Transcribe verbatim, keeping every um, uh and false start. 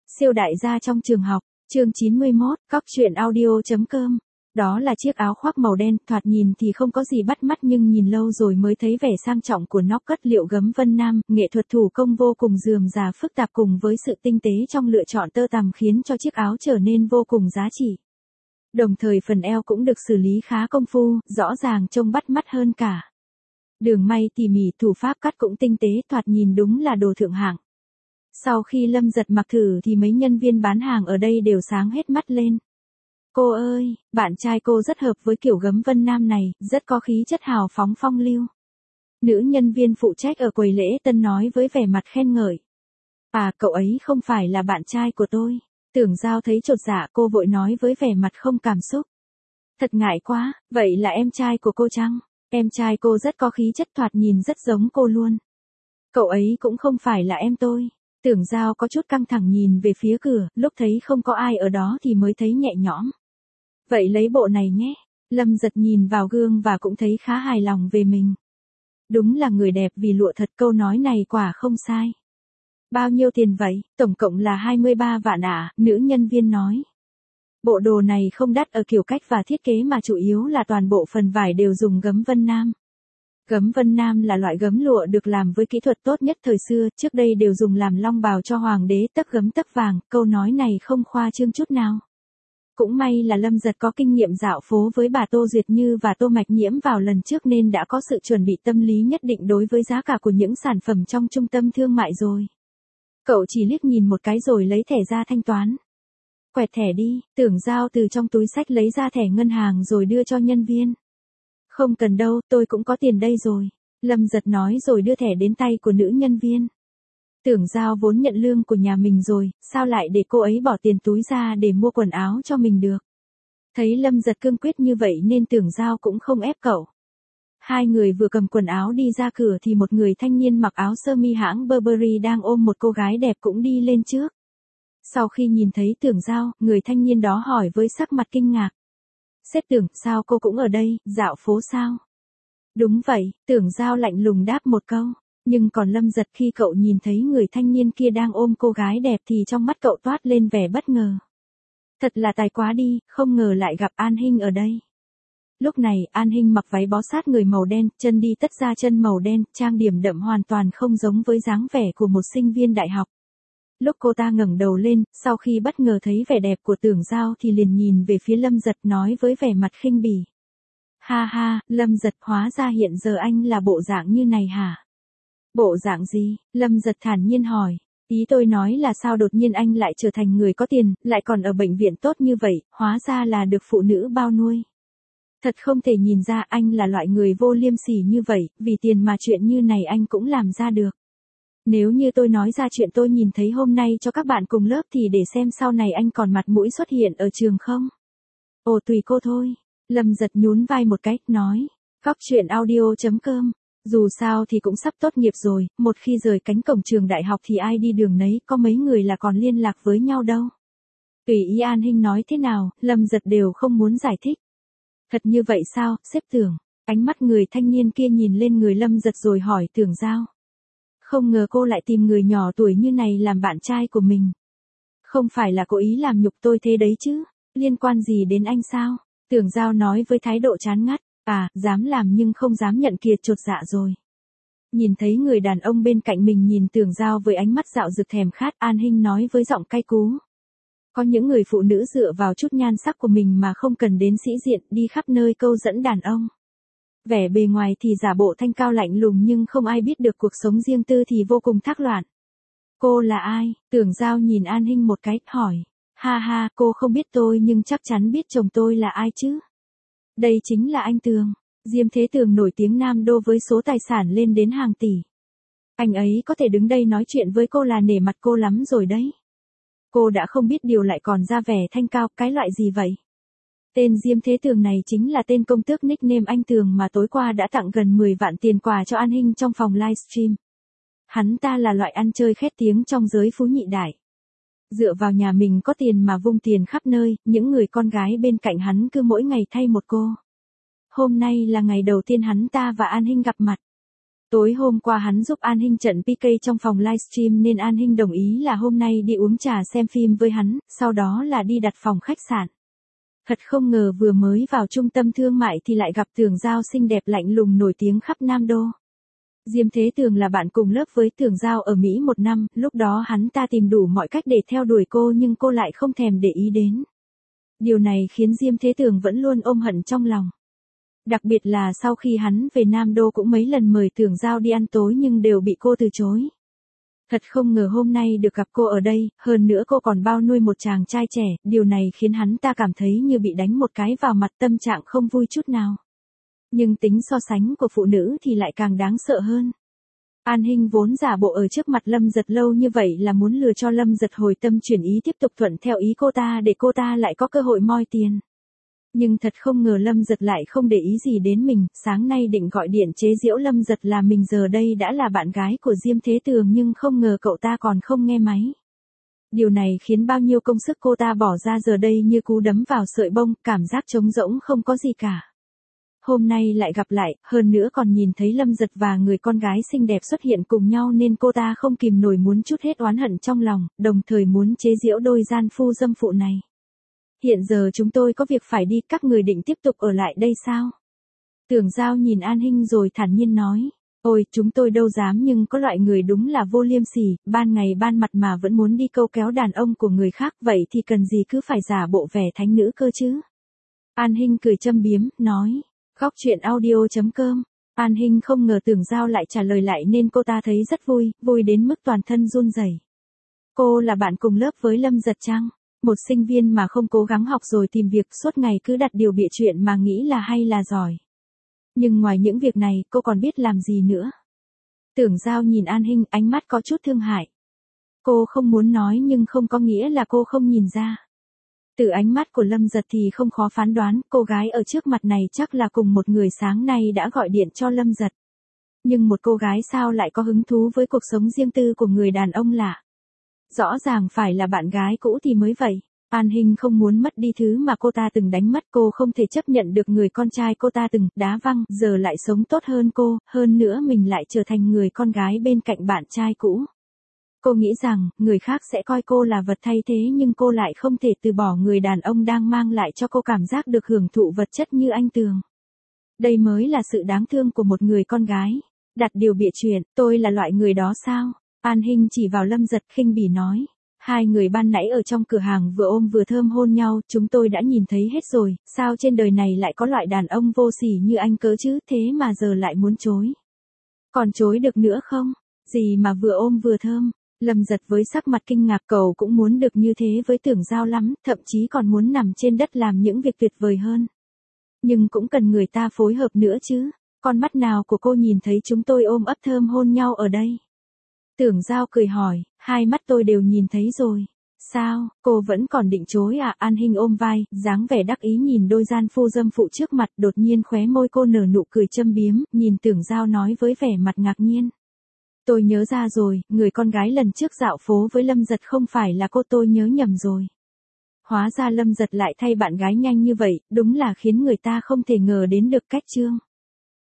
Siêu đại gia trong trường học, chương chín mươi mốt, cóc truyện audio chấm com. Đó là chiếc áo khoác màu đen, thoạt nhìn thì không có gì bắt mắt nhưng nhìn lâu rồi mới thấy vẻ sang trọng của nó. Cất liệu gấm Vân Nam, nghệ thuật thủ công vô cùng rườm rà phức tạp cùng với sự tinh tế trong lựa chọn tơ tằm khiến cho chiếc áo trở nên vô cùng giá trị. Đồng thời phần eo cũng được xử lý khá công phu, rõ ràng trông bắt mắt hơn cả. Đường may tỉ mỉ, thủ pháp cắt cũng tinh tế, thoạt nhìn đúng là đồ thượng hạng. Sau khi Lâm Giật mặc thử thì mấy nhân viên bán hàng ở đây đều sáng hết mắt lên. Cô ơi, bạn trai cô rất hợp với kiểu gấm Vân Nam này, rất có khí chất hào phóng phong lưu. Nữ nhân viên phụ trách ở quầy lễ tân nói với vẻ mặt khen ngợi. À, cậu ấy không phải là bạn trai của tôi. Tưởng Giao thấy chột dạ, cô vội nói với vẻ mặt không cảm xúc. Thật ngại quá, vậy là em trai của cô chăng? Em trai cô rất có khí chất, thoạt nhìn rất giống cô luôn. Cậu ấy cũng không phải là em tôi. Tưởng Giao có chút căng thẳng nhìn về phía cửa, lúc thấy không có ai ở đó thì mới thấy nhẹ nhõm. Vậy lấy bộ này nhé. Lâm Giật nhìn vào gương và cũng thấy khá hài lòng về mình. Đúng là người đẹp vì lụa thật, câu nói này quả không sai. Bao nhiêu tiền vậy? Tổng cộng là hai mươi ba vạn ạ, à, nữ nhân viên nói. Bộ đồ này không đắt ở kiểu cách và thiết kế mà chủ yếu là toàn bộ phần vải đều dùng gấm Vân Nam. Gấm Vân Nam là loại gấm lụa được làm với kỹ thuật tốt nhất thời xưa, trước đây đều dùng làm long bào cho hoàng đế, tấc gấm tấc vàng, câu nói này không khoa trương chút nào. Cũng may là Lâm Giật có kinh nghiệm dạo phố với bà Tô Duyệt Như và Tô Mạch Nhiễm vào lần trước nên đã có sự chuẩn bị tâm lý nhất định đối với giá cả của những sản phẩm trong trung tâm thương mại rồi. Cậu chỉ liếc nhìn một cái rồi lấy thẻ ra thanh toán. Quẹt thẻ đi, Tưởng Giao từ trong túi xách lấy ra thẻ ngân hàng rồi đưa cho nhân viên. Không cần đâu, tôi cũng có tiền đây rồi. Lâm Giật nói rồi đưa thẻ đến tay của nữ nhân viên. Tưởng Giao vốn nhận lương của nhà mình rồi, sao lại để cô ấy bỏ tiền túi ra để mua quần áo cho mình được. Thấy Lâm Giật cương quyết như vậy nên Tưởng Giao cũng không ép cậu. Hai người vừa cầm quần áo đi ra cửa thì một người thanh niên mặc áo sơ mi hãng Burberry đang ôm một cô gái đẹp cũng đi lên trước. Sau khi nhìn thấy Tưởng Giao, người thanh niên đó hỏi với sắc mặt kinh ngạc. Sếp Tưởng, sao cô cũng ở đây, dạo phố sao? Đúng vậy, Tưởng Giao lạnh lùng đáp một câu. Nhưng còn Lâm Giật khi cậu nhìn thấy người thanh niên kia đang ôm cô gái đẹp thì trong mắt cậu toát lên vẻ bất ngờ. Thật là tài quá đi, không ngờ lại gặp An Hinh ở đây. Lúc này, An Hinh mặc váy bó sát người màu đen, chân đi tất ra chân màu đen, trang điểm đậm hoàn toàn không giống với dáng vẻ của một sinh viên đại học. Lúc cô ta ngẩng đầu lên, sau khi bất ngờ thấy vẻ đẹp của Tưởng Giao thì liền nhìn về phía Lâm Giật nói với vẻ mặt khinh bỉ. Ha ha, Lâm Giật, hóa ra hiện giờ anh là bộ dạng như này hả? Bộ dạng gì? Lâm Giật thản nhiên hỏi. Ý tôi nói là sao đột nhiên anh lại trở thành người có tiền, lại còn ở bệnh viện tốt như vậy, hóa ra là được phụ nữ bao nuôi. Thật không thể nhìn ra anh là loại người vô liêm sỉ như vậy, vì tiền mà chuyện như này anh cũng làm ra được. Nếu như tôi nói ra chuyện tôi nhìn thấy hôm nay cho các bạn cùng lớp thì để xem sau này anh còn mặt mũi xuất hiện ở trường không? Ồ, tùy cô thôi. Lâm Giật nhún vai một cái, nói. Cóc truyện audio chấm com. Dù sao thì cũng sắp tốt nghiệp rồi, một khi rời cánh cổng trường đại học thì ai đi đường nấy, có mấy người là còn liên lạc với nhau đâu. Tùy ý An Hinh nói thế nào, Lâm Giật đều không muốn giải thích. Thật như vậy sao, sếp Tưởng? Ánh mắt người thanh niên kia nhìn lên người Lâm Giật rồi hỏi Tưởng Giao. Không ngờ cô lại tìm người nhỏ tuổi như này làm bạn trai của mình. Không phải là cố ý làm nhục tôi thế đấy chứ, liên quan gì đến anh sao? Tưởng Giao nói với thái độ chán ngắt. À, dám làm nhưng không dám nhận, kiệt chột dạ rồi. Nhìn thấy người đàn ông bên cạnh mình nhìn Tưởng Giao với ánh mắt dạo dực thèm khát, An Hinh nói với giọng cay cú. Có những người phụ nữ dựa vào chút nhan sắc của mình mà không cần đến sĩ diện, đi khắp nơi câu dẫn đàn ông. Vẻ bề ngoài thì giả bộ thanh cao lạnh lùng nhưng không ai biết được cuộc sống riêng tư thì vô cùng thác loạn. Cô là ai? Tưởng Giao nhìn An Hinh một cái, hỏi. Ha ha, cô không biết tôi nhưng chắc chắn biết chồng tôi là ai chứ? Đây chính là anh Tường. Diêm Thế Tường nổi tiếng Nam Đô với số tài sản lên đến hàng tỷ. Anh ấy có thể đứng đây nói chuyện với cô là nể mặt cô lắm rồi đấy. Cô đã không biết điều lại còn ra vẻ thanh cao, cái loại gì vậy? Tên Diêm Thế Tường này chính là tên công tước nickname anh Tường mà tối qua đã tặng gần mười vạn tiền quà cho An Hinh trong phòng livestream. Hắn ta là loại ăn chơi khét tiếng trong giới phú nhị đại. Dựa vào nhà mình có tiền mà vung tiền khắp nơi, những người con gái bên cạnh hắn cứ mỗi ngày thay một cô. Hôm nay là ngày đầu tiên hắn ta và An Hinh gặp mặt. Tối hôm qua hắn giúp An Hinh trận pê ca trong phòng livestream nên An Hinh đồng ý là hôm nay đi uống trà xem phim với hắn, sau đó là đi đặt phòng khách sạn. Thật không ngờ vừa mới vào trung tâm thương mại thì lại gặp Tưởng Giao xinh đẹp lạnh lùng nổi tiếng khắp Nam Đô. Diêm Thế Tường là bạn cùng lớp với Tưởng Giao ở Mỹ một năm, lúc đó hắn ta tìm đủ mọi cách để theo đuổi cô nhưng cô lại không thèm để ý đến. Điều này khiến Diêm Thế Tường vẫn luôn ôm hận trong lòng. Đặc biệt là sau khi hắn về Nam Đô cũng mấy lần mời Tưởng Giao đi ăn tối nhưng đều bị cô từ chối. Thật không ngờ hôm nay được gặp cô ở đây, hơn nữa cô còn bao nuôi một chàng trai trẻ, điều này khiến hắn ta cảm thấy như bị đánh một cái vào mặt, tâm trạng không vui chút nào. Nhưng tính so sánh của phụ nữ thì lại càng đáng sợ hơn. An Hinh vốn giả bộ ở trước mặt Lâm Giật lâu như vậy là muốn lừa cho Lâm Giật hồi tâm chuyển ý tiếp tục thuận theo ý cô ta để cô ta lại có cơ hội moi tiền. Nhưng thật không ngờ Lâm Giật lại không để ý gì đến mình, sáng nay định gọi điện chế giễu Lâm Giật là mình giờ đây đã là bạn gái của Diêm Thế Tường nhưng không ngờ cậu ta còn không nghe máy. Điều này khiến bao nhiêu công sức cô ta bỏ ra giờ đây như cú đấm vào sợi bông, cảm giác trống rỗng không có gì cả. Hôm nay lại gặp lại, hơn nữa còn nhìn thấy Lâm Giật và người con gái xinh đẹp xuất hiện cùng nhau nên cô ta không kìm nổi muốn trút hết oán hận trong lòng, đồng thời muốn chế giễu đôi gian phu dâm phụ này. Hiện giờ chúng tôi có việc phải đi, các người định tiếp tục ở lại đây sao? Tưởng Giao nhìn An Hinh rồi thản nhiên nói. Ôi, chúng tôi đâu dám nhưng có loại người đúng là vô liêm sỉ, ban ngày ban mặt mà vẫn muốn đi câu kéo đàn ông của người khác, vậy thì cần gì cứ phải giả bộ vẻ thánh nữ cơ chứ? An Hinh cười châm biếm, nói. Góc truyện audio chấm com. An Hinh không ngờ Tưởng Giao lại trả lời lại nên cô ta thấy rất vui, vui đến mức toàn thân run rẩy. Cô là bạn cùng lớp với Lâm Giật chăng? Một sinh viên mà không cố gắng học rồi tìm việc, suốt ngày cứ đặt điều bịa chuyện mà nghĩ là hay là giỏi. Nhưng ngoài những việc này, cô còn biết làm gì nữa? Tưởng Giao nhìn An Hinh, ánh mắt có chút thương hại. Cô không muốn nói nhưng không có nghĩa là cô không nhìn ra. Từ ánh mắt của Lâm Giật thì không khó phán đoán, cô gái ở trước mặt này chắc là cùng một người sáng nay đã gọi điện cho Lâm Giật. Nhưng một cô gái sao lại có hứng thú với cuộc sống riêng tư của người đàn ông lạ? Rõ ràng phải là bạn gái cũ thì mới vậy. An Hinh không muốn mất đi thứ mà cô ta từng đánh mất, cô không thể chấp nhận được người con trai cô ta từng đá văng, giờ lại sống tốt hơn cô, hơn nữa mình lại trở thành người con gái bên cạnh bạn trai cũ. Cô nghĩ rằng, người khác sẽ coi cô là vật thay thế nhưng cô lại không thể từ bỏ người đàn ông đang mang lại cho cô cảm giác được hưởng thụ vật chất như anh Tường. Đây mới là sự đáng thương của một người con gái. Đặt điều bịa chuyện, tôi là loại người đó sao? An Hinh chỉ vào Lâm Giật khinh bỉ nói. Hai người ban nãy ở trong cửa hàng vừa ôm vừa thơm hôn nhau, chúng tôi đã nhìn thấy hết rồi, sao trên đời này lại có loại đàn ông vô sỉ như anh cớ chứ, thế mà giờ lại muốn chối. Còn chối được nữa không? Gì mà vừa ôm vừa thơm? Lâm Giật với sắc mặt kinh ngạc, cậu cũng muốn được như thế với Tưởng Giao lắm, thậm chí còn muốn nằm trên đất làm những việc tuyệt vời hơn. Nhưng cũng cần người ta phối hợp nữa chứ, con mắt nào của cô nhìn thấy chúng tôi ôm ấp thơm hôn nhau ở đây? Tưởng Giao cười hỏi, hai mắt tôi đều nhìn thấy rồi. Sao, cô vẫn còn định chối à? An Hinh ôm vai, dáng vẻ đắc ý nhìn đôi gian phu dâm phụ trước mặt, đột nhiên khóe môi cô nở nụ cười châm biếm, nhìn Tưởng Giao nói với vẻ mặt ngạc nhiên. Tôi nhớ ra rồi, người con gái lần trước dạo phố với Lâm Giật không phải là cô, tôi nhớ nhầm rồi. Hóa ra Lâm Giật lại thay bạn gái nhanh như vậy, đúng là khiến người ta không thể ngờ đến được cách chương.